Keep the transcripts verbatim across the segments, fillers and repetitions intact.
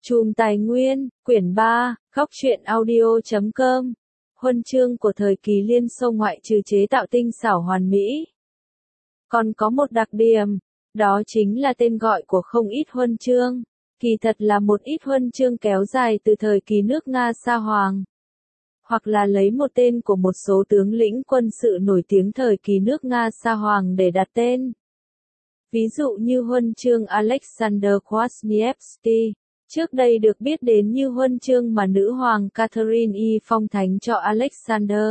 Chùm Tài nguyên, quyển ba, góc truyện audio chấm com. Huân chương của thời kỳ Liên Xô ngoại trừ chế tạo tinh xảo hoàn mỹ, còn có một đặc điểm, đó chính là tên gọi của không ít huân chương. Kỳ thật là một ít huân chương kéo dài từ thời kỳ nước Nga Sa Hoàng, hoặc là lấy một tên của một số tướng lĩnh quân sự nổi tiếng thời kỳ nước Nga Sa Hoàng để đặt tên. Ví dụ như huân chương Alexander Kwasniewski, trước đây được biết đến như huân chương mà nữ hoàng Catherine I phong thánh cho Alexander.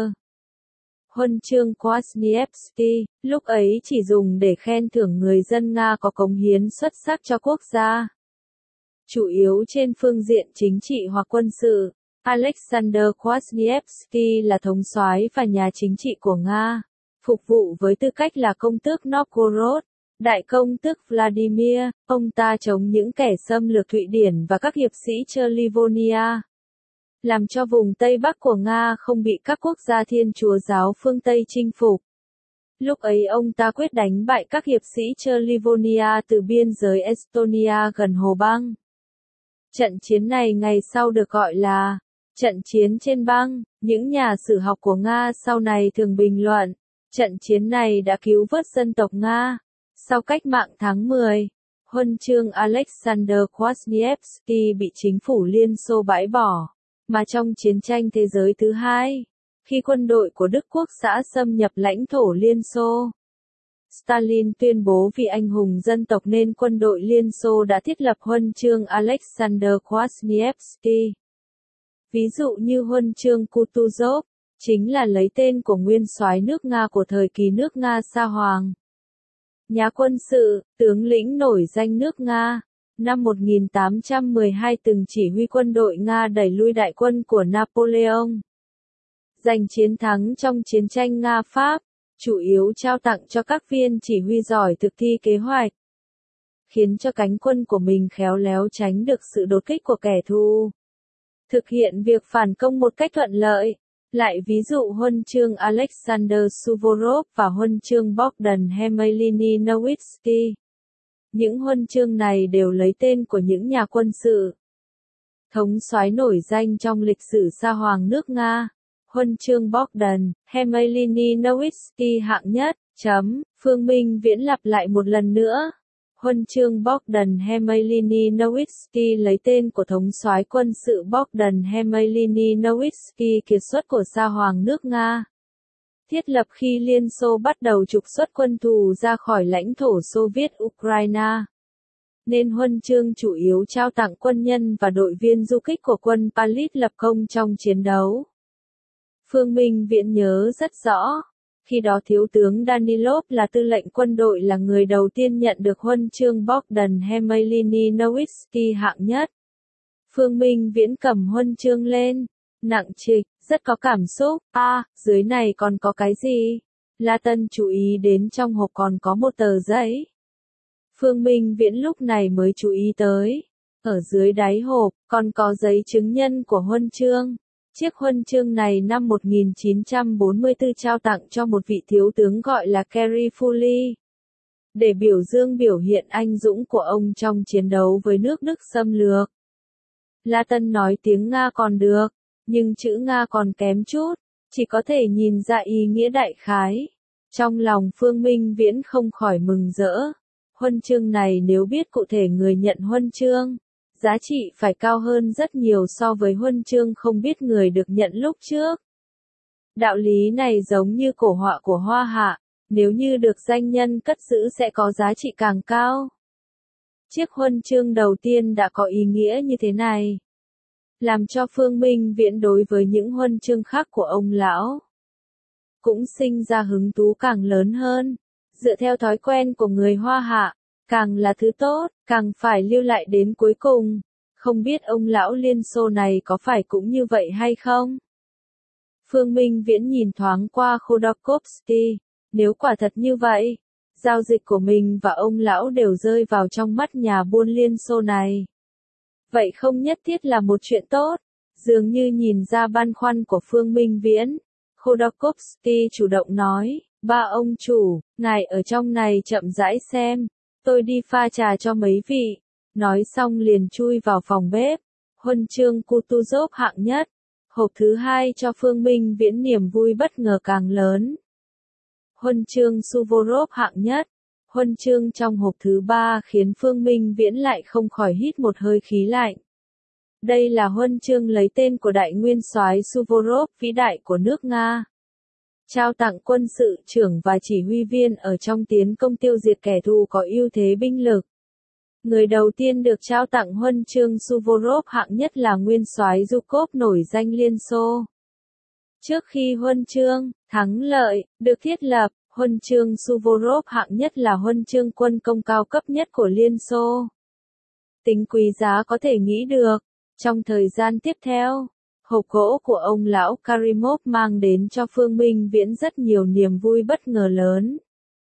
Huân chương Kwasniewski, lúc ấy chỉ dùng để khen thưởng người dân Nga có cống hiến xuất sắc cho quốc gia. Chủ yếu trên phương diện chính trị hoặc quân sự, Alexander Kwasniewski là thống soái và nhà chính trị của Nga, phục vụ với tư cách là công tước Novgorod, đại công tước Vladimir. Ông ta chống những kẻ xâm lược Thụy Điển và các hiệp sĩ chơi Livonia, làm cho vùng Tây Bắc của Nga không bị các quốc gia Thiên Chúa giáo phương Tây chinh phục. Lúc ấy ông ta quyết đánh bại các hiệp sĩ chơi Livonia từ biên giới Estonia gần Hồ Băng. Trận chiến này ngày sau được gọi là trận chiến trên băng. Những nhà sử học của Nga sau này thường bình luận, trận chiến này đã cứu vớt dân tộc Nga. Sau cách mạng tháng mười, huân chương Alexander Kwasniewski bị chính phủ Liên Xô bãi bỏ, mà trong chiến tranh thế giới thứ hai, khi quân đội của Đức Quốc xã xâm nhập lãnh thổ Liên Xô, Stalin tuyên bố vì anh hùng dân tộc nên quân đội Liên Xô đã thiết lập huân chương Alexander Kwasniewski. Ví dụ như huân chương Kutuzov, chính là lấy tên của nguyên soái nước Nga của thời kỳ nước Nga Sa Hoàng. Nhà quân sự, tướng lĩnh nổi danh nước Nga, năm một nghìn tám trăm mười hai từng chỉ huy quân đội Nga đẩy lui đại quân của Napoleon, giành chiến thắng trong chiến tranh Nga-Pháp, chủ yếu trao tặng cho các viên chỉ huy giỏi thực thi kế hoạch, khiến cho cánh quân của mình khéo léo tránh được sự đột kích của kẻ thù, thực hiện việc phản công một cách thuận lợi. Lại ví dụ huân chương Alexander Suvorov và huân chương Bogdan Khmelnytsky. Những huân chương này đều lấy tên của những nhà quân sự, thống soái nổi danh trong lịch sử Sa Hoàng nước Nga. Huân chương Bogdan Khmelnytsky hạng nhất. Chấm. Phương Minh Viễn lặp lại một lần nữa. Huân chương Bogdan Khmelnytsky lấy tên của thống soái quân sự Bogdan Khmelnytsky kiệt xuất của Sa Hoàng nước Nga, thiết lập khi Liên Xô bắt đầu trục xuất quân thù ra khỏi lãnh thổ Xô Viết Ukraine, nên huân chương chủ yếu trao tặng quân nhân và đội viên du kích của quân Palit lập công trong chiến đấu. Phương Minh Viễn nhớ rất rõ, khi đó Thiếu tướng Danilov là tư lệnh quân đội là người đầu tiên nhận được huân chương Bogdan Khmelnytsky hạng nhất. Phương Minh Viễn cầm huân chương lên, nặng trịch, rất có cảm xúc. A, à, dưới này còn có cái gì? La Tân chú ý đến trong hộp còn có một tờ giấy. Phương Minh Viễn lúc này mới chú ý tới, ở dưới đáy hộp còn có giấy chứng nhân của huân chương. Chiếc huân chương này năm một nghìn chín trăm bốn mươi tư trao tặng cho một vị thiếu tướng gọi là Kerry Foley, để biểu dương biểu hiện anh dũng của ông trong chiến đấu với nước Đức xâm lược. La Tân nói tiếng Nga còn được, nhưng chữ Nga còn kém chút, chỉ có thể nhìn ra ý nghĩa đại khái. Trong lòng Phương Minh Viễn không khỏi mừng rỡ. Huân chương này nếu biết cụ thể người nhận huân chương, giá trị phải cao hơn rất nhiều so với huân chương không biết người được nhận lúc trước. Đạo lý này giống như cổ họa của Hoa Hạ, nếu như được danh nhân cất giữ sẽ có giá trị càng cao. Chiếc huân chương đầu tiên đã có ý nghĩa như thế này, làm cho Phương Minh Viễn đối với những huân chương khác của ông lão cũng sinh ra hứng thú càng lớn hơn. Dựa theo thói quen của người Hoa Hạ, càng là thứ tốt, càng phải lưu lại đến cuối cùng. Không biết ông lão Liên Xô này có phải cũng như vậy hay không? Phương Minh Viễn nhìn thoáng qua Khodorkovsky, nếu quả thật như vậy, giao dịch của mình và ông lão đều rơi vào trong mắt nhà buôn Liên Xô này, vậy không nhất thiết là một chuyện tốt. Dường như nhìn ra băn khoăn của Phương Minh Viễn, Khodorkovsky chủ động nói, ba ông chủ, ngài ở trong này chậm rãi xem, tôi đi pha trà cho mấy vị. Nói xong liền chui vào phòng bếp. Huân chương Kutuzov hạng nhất. Hộp thứ hai cho Phương Minh Viễn niềm vui bất ngờ càng lớn. Huân chương Suvorov hạng nhất. Huân chương trong hộp thứ ba khiến Phương Minh Viễn lại không khỏi hít một hơi khí lạnh. Đây là huân chương lấy tên của đại nguyên soái Suvorov vĩ đại của nước Nga. Trao tặng quân sự trưởng và chỉ huy viên ở trong tiến công tiêu diệt kẻ thù có ưu thế binh lực. Người đầu tiên được trao tặng huân chương Suvorov hạng nhất là nguyên soái Zhukov nổi danh Liên Xô. Trước khi huân chương thắng lợi được thiết lập, huân chương Suvorov hạng nhất là huân chương quân công cao cấp nhất của Liên Xô. Tính quý giá có thể nghĩ được. Trong thời gian tiếp theo, hộp gỗ của ông lão Karimov mang đến cho Phương Minh Viễn rất nhiều niềm vui bất ngờ lớn.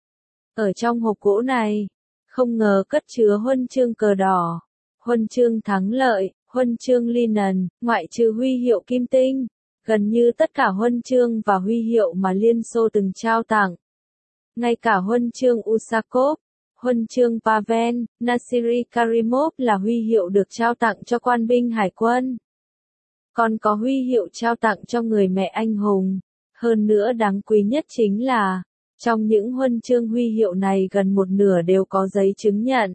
Ở trong hộp gỗ này, không ngờ cất chứa huân chương cờ đỏ, huân chương thắng lợi, huân chương Lenin, ngoại trừ huy hiệu kim tinh, gần như tất cả huân chương và huy hiệu mà Liên Xô từng trao tặng. Ngay cả huân chương Usakov, huân chương Pavel Nasiri Karimov là huy hiệu được trao tặng cho quan binh hải quân. Còn có huy hiệu trao tặng cho người mẹ anh hùng. Hơn nữa đáng quý nhất chính là, trong những huân chương huy hiệu này gần một nửa đều có giấy chứng nhận.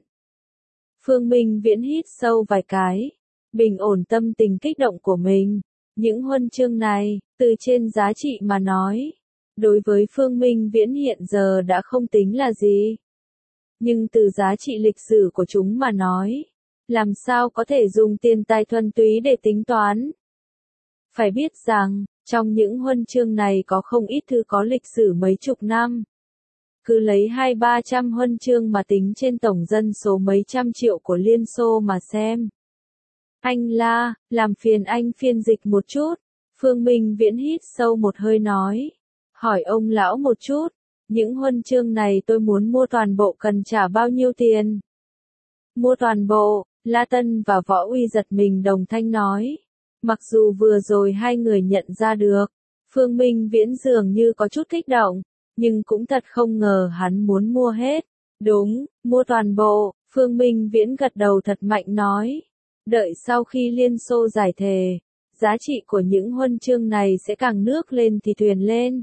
Phương Minh Viễn hít sâu vài cái, bình ổn tâm tình kích động của mình. Những huân chương này, từ trên giá trị mà nói, đối với Phương Minh Viễn hiện giờ đã không tính là gì. Nhưng từ giá trị lịch sử của chúng mà nói, làm sao có thể dùng tiền tài thuần túy để tính toán. Phải biết rằng, trong những huân chương này có không ít thứ có lịch sử mấy chục năm. Cứ lấy hai ba trăm huân chương mà tính trên tổng dân số mấy trăm triệu của Liên Xô mà xem. Anh La, làm phiền anh phiên dịch một chút. Phương Minh Viễn hít sâu một hơi nói. Hỏi ông lão một chút. Những huân chương này tôi muốn mua toàn bộ cần trả bao nhiêu tiền? Mua toàn bộ, La Tân và Võ Uy giật mình đồng thanh nói. Mặc dù vừa rồi hai người nhận ra được, Phương Minh Viễn dường như có chút kích động, nhưng cũng thật không ngờ hắn muốn mua hết. Đúng, mua toàn bộ, Phương Minh Viễn gật đầu thật mạnh nói. Đợi sau khi Liên Xô giải thề, giá trị của những huân chương này sẽ càng nước lên thì thuyền lên.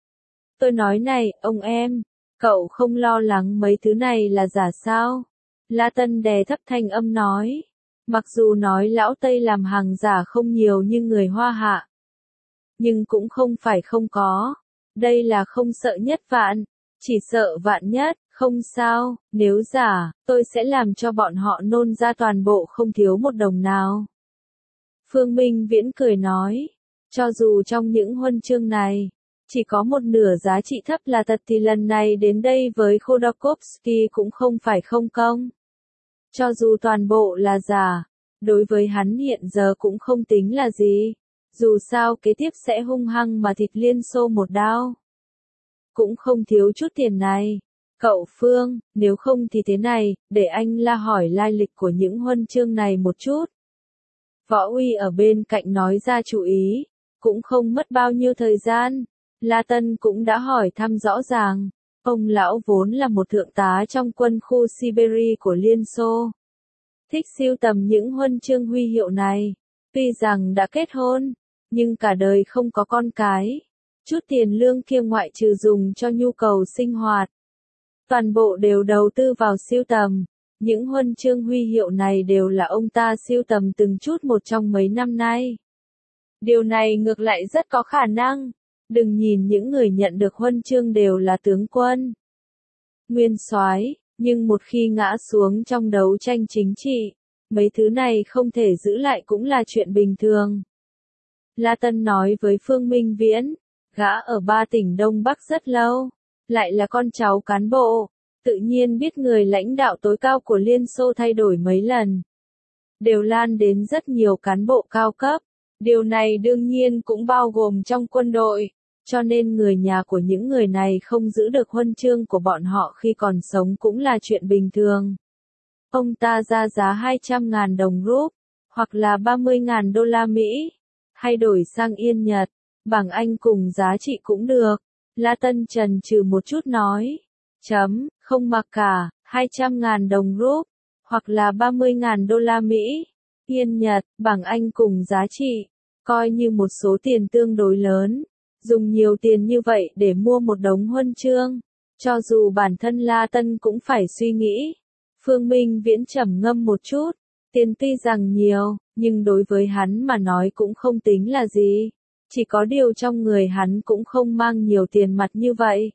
Tôi nói này, ông em, cậu không lo lắng mấy thứ này là giả sao? La Tân đè thấp thanh âm nói. Mặc dù nói lão Tây làm hàng giả không nhiều như người Hoa Hạ, nhưng cũng không phải không có. Đây là không sợ nhất vạn, chỉ sợ vạn nhất, không sao, nếu giả, tôi sẽ làm cho bọn họ nôn ra toàn bộ không thiếu một đồng nào. Phương Minh Viễn cười nói, cho dù trong những huân chương này, chỉ có một nửa giá trị thấp là thật thì lần này đến đây với Khodorkovsky cũng không phải không công. Cho dù toàn bộ là giả, đối với hắn hiện giờ cũng không tính là gì. Dù sao kế tiếp sẽ hung hăng mà thịt Liên Xô một đao. Cũng không thiếu chút tiền này. Cậu Phương, nếu không thì thế này, để anh La hỏi lai lịch của những huân chương này một chút. Võ Uy ở bên cạnh nói ra chú ý, cũng không mất bao nhiêu thời gian. La Tân cũng đã hỏi thăm rõ ràng. Ông lão vốn là một thượng tá trong quân khu Siberia của Liên Xô. Thích sưu tầm những huân chương huy hiệu này. Tuy rằng đã kết hôn, nhưng cả đời không có con cái. Chút tiền lương kia ngoại trừ dùng cho nhu cầu sinh hoạt. Toàn bộ đều đầu tư vào sưu tầm. Những huân chương huy hiệu này đều là ông ta sưu tầm từng chút một trong mấy năm nay. Điều này ngược lại rất có khả năng. Đừng nhìn những người nhận được huân chương đều là tướng quân, nguyên soái, nhưng một khi ngã xuống trong đấu tranh chính trị, mấy thứ này không thể giữ lại cũng là chuyện bình thường. La Tân nói với Phương Minh Viễn, gã ở ba tỉnh Đông Bắc rất lâu, lại là con cháu cán bộ, tự nhiên biết người lãnh đạo tối cao của Liên Xô thay đổi mấy lần, đều lan đến rất nhiều cán bộ cao cấp. Điều này đương nhiên cũng bao gồm trong quân đội, cho nên người nhà của những người này không giữ được huân chương của bọn họ khi còn sống cũng là chuyện bình thường. Ông ta ra giá hai trăm ngàn đồng rúp, hoặc là ba mươi ngàn đô la Mỹ, hay đổi sang Yên Nhật, bảng Anh cùng giá trị cũng được. La Tân trần trừ một chút nói, chấm, không mặc cả, hai trăm ngàn đồng rúp, hoặc là ba mươi nghìn đô la Mỹ, Yên Nhật, bảng Anh cùng giá trị, coi như một số tiền tương đối lớn. Dùng nhiều tiền như vậy để mua một đống huân chương, cho dù bản thân La Tân cũng phải suy nghĩ. Phương Minh Viễn trầm ngâm một chút, tiền tuy rằng nhiều, nhưng đối với hắn mà nói cũng không tính là gì. Chỉ có điều trong người hắn cũng không mang nhiều tiền mặt như vậy.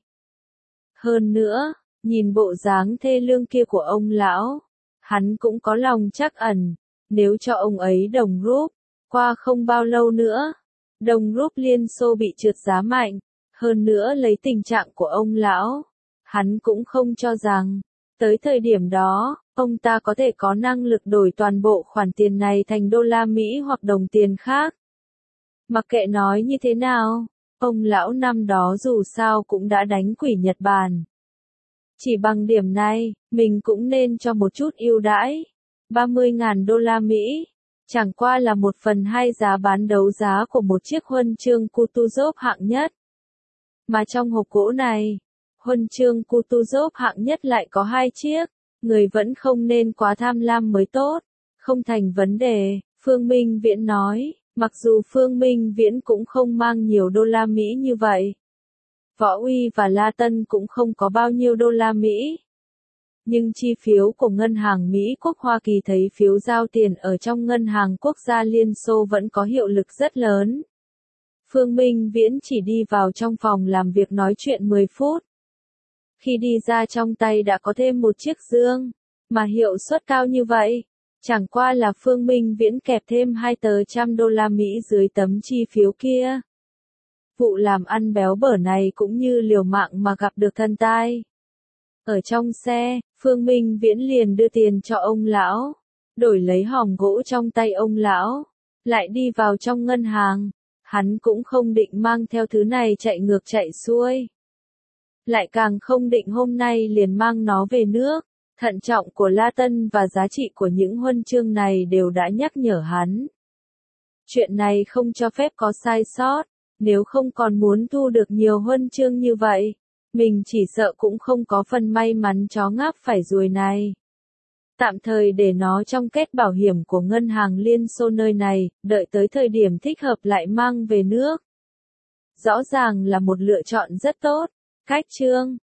Hơn nữa, nhìn bộ dáng thê lương kia của ông lão, hắn cũng có lòng trắc ẩn, nếu cho ông ấy đồng rúp, qua không bao lâu nữa, đồng rúp Liên Xô bị trượt giá mạnh, hơn nữa lấy tình trạng của ông lão, hắn cũng không cho rằng, tới thời điểm đó, ông ta có thể có năng lực đổi toàn bộ khoản tiền này thành đô la Mỹ hoặc đồng tiền khác. Mặc kệ nói như thế nào, ông lão năm đó dù sao cũng đã đánh quỷ Nhật Bản. Chỉ bằng điểm này, mình cũng nên cho một chút ưu đãi. ba mươi nghìn đô la Mỹ, chẳng qua là một phần hai giá bán đấu giá của một chiếc huân chương Kutuzov hạng nhất. Mà trong hộp gỗ này, huân chương Kutuzov hạng nhất lại có hai chiếc, người vẫn không nên quá tham lam mới tốt. Không thành vấn đề, Phương Minh Viễn nói, mặc dù Phương Minh Viễn cũng không mang nhiều đô la Mỹ như vậy. Võ Uy và La Tân cũng không có bao nhiêu đô la Mỹ. Nhưng chi phiếu của Ngân hàng Mỹ Quốc Hoa Kỳ thấy phiếu giao tiền ở trong Ngân hàng Quốc gia Liên Xô vẫn có hiệu lực rất lớn. Phương Minh Viễn chỉ đi vào trong phòng làm việc nói chuyện mười phút. Khi đi ra trong tay đã có thêm một chiếc dương, mà hiệu suất cao như vậy. Chẳng qua là Phương Minh Viễn kẹp thêm hai tờ trăm đô la Mỹ dưới tấm chi phiếu kia. Vụ làm ăn béo bở này cũng như liều mạng mà gặp được thân tai. Ở trong xe, Phương Minh Viễn liền đưa tiền cho ông lão, đổi lấy hòm gỗ trong tay ông lão, lại đi vào trong ngân hàng. Hắn cũng không định mang theo thứ này chạy ngược chạy xuôi. Lại càng không định hôm nay liền mang nó về nước. Thận trọng của La Tân và giá trị của những huân chương này đều đã nhắc nhở hắn. Chuyện này không cho phép có sai sót, nếu không còn muốn thu được nhiều huân chương như vậy, mình chỉ sợ cũng không có phần may mắn chó ngáp phải ruồi này. Tạm thời để nó trong kết bảo hiểm của Ngân hàng Liên Xô nơi này, đợi tới thời điểm thích hợp lại mang về nước. Rõ ràng là một lựa chọn rất tốt. Cách chương